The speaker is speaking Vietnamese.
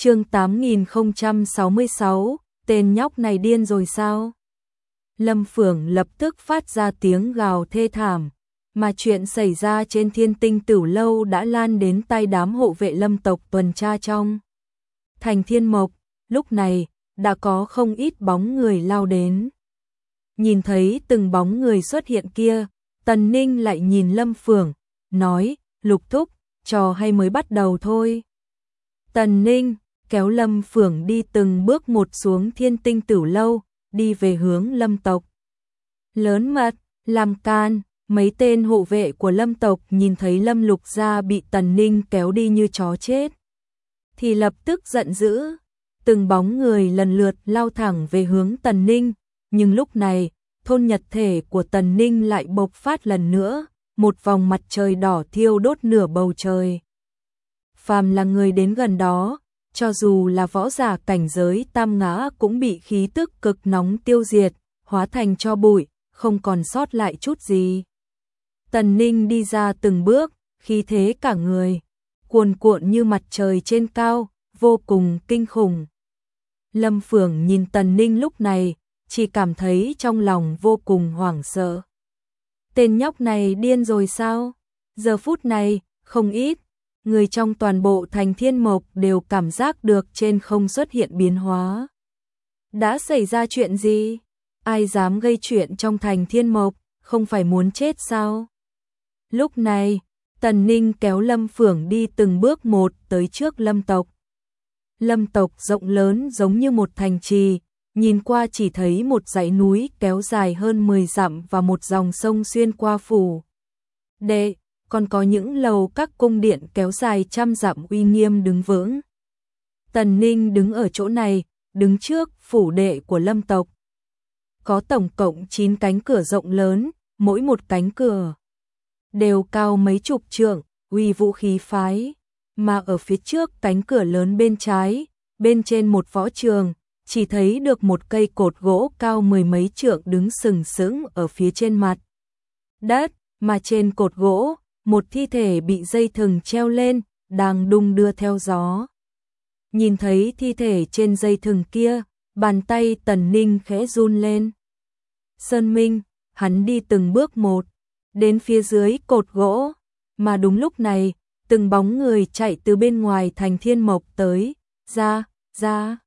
Chương 8066, tên nhóc này điên rồi sao? Lâm Phượng lập tức phát ra tiếng gào thê thảm, mà chuyện xảy ra trên Thiên Tinh Tửu Lâu đã lan đến tai đám hộ vệ Lâm tộc tuần tra trong thành Thiên Mộc. Lúc này đã có không ít bóng người lao đến. Nhìn thấy từng bóng người xuất hiện kia, Tần Ninh lại nhìn Lâm Phượng, nói: Lục thúc, trò hay mới bắt đầu thôi. Tần Ninh kéo Lâm Phượng đi từng bước một xuống Thiên Tinh Tửu Lâu, đi về hướng Lâm tộc. Lớn mật, làm can. Mấy tên hộ vệ của Lâm tộc nhìn thấy Lâm Lục Gia bị Tần Ninh kéo đi như chó chết, thì lập tức giận dữ. Từng bóng người lần lượt lao thẳng về hướng Tần Ninh, nhưng lúc này, thôn nhật thể của Tần Ninh lại bộc phát lần nữa, một vòng mặt trời đỏ thiêu đốt nửa bầu trời. Phàm là người đến gần đó, cho dù là võ giả cảnh giới tam ngã cũng bị khí tức cực nóng tiêu diệt, hóa thành tro bụi, không còn sót lại chút gì. Tần Ninh đi ra từng bước, khí thế cả người cuồn cuộn như mặt trời trên cao, vô cùng kinh khủng. Lâm Phượng nhìn Tần Ninh lúc này, chỉ cảm thấy trong lòng vô cùng hoảng sợ. Tên nhóc này điên rồi sao? Giờ phút này, không ít người trong toàn bộ thành Thiên Mộc đều cảm giác được trên không xuất hiện biến hóa. Đã xảy ra chuyện gì? Ai dám gây chuyện trong thành Thiên Mộc, không phải muốn chết sao? Lúc này, Tần Ninh kéo Lâm Phượng đi từng bước một tới trước Lâm tộc. Lâm tộc rộng lớn giống như một thành trì, nhìn qua chỉ thấy một dãy núi kéo dài hơn 10 dặm và một dòng sông xuyên qua phủ đệ, còn có những lầu các cung điện kéo dài trăm dặm uy nghiêm đứng vững. Tần Ninh đứng ở chỗ này, đứng trước phủ đệ của Lâm tộc. Có tổng cộng 9 cánh cửa rộng lớn, mỗi một cánh cửa đều cao mấy chục trượng, uy vũ khí phái. Mà ở phía trước cánh cửa lớn bên trái, bên trên một võ trường, chỉ thấy được một cây cột gỗ cao 10 mấy trượng đứng sừng sững ở phía trên mặt đất, mà trên cột gỗ, một thi thể bị dây thừng treo lên, đang đung đưa theo gió. Nhìn thấy thi thể trên dây thừng kia, bàn tay Tần Ninh khẽ run lên. Sơn Minh, hắn đi từng bước một, đến phía dưới cột gỗ, mà đúng lúc này, từng bóng người chạy từ bên ngoài thành Thiên Mộc tới, ra.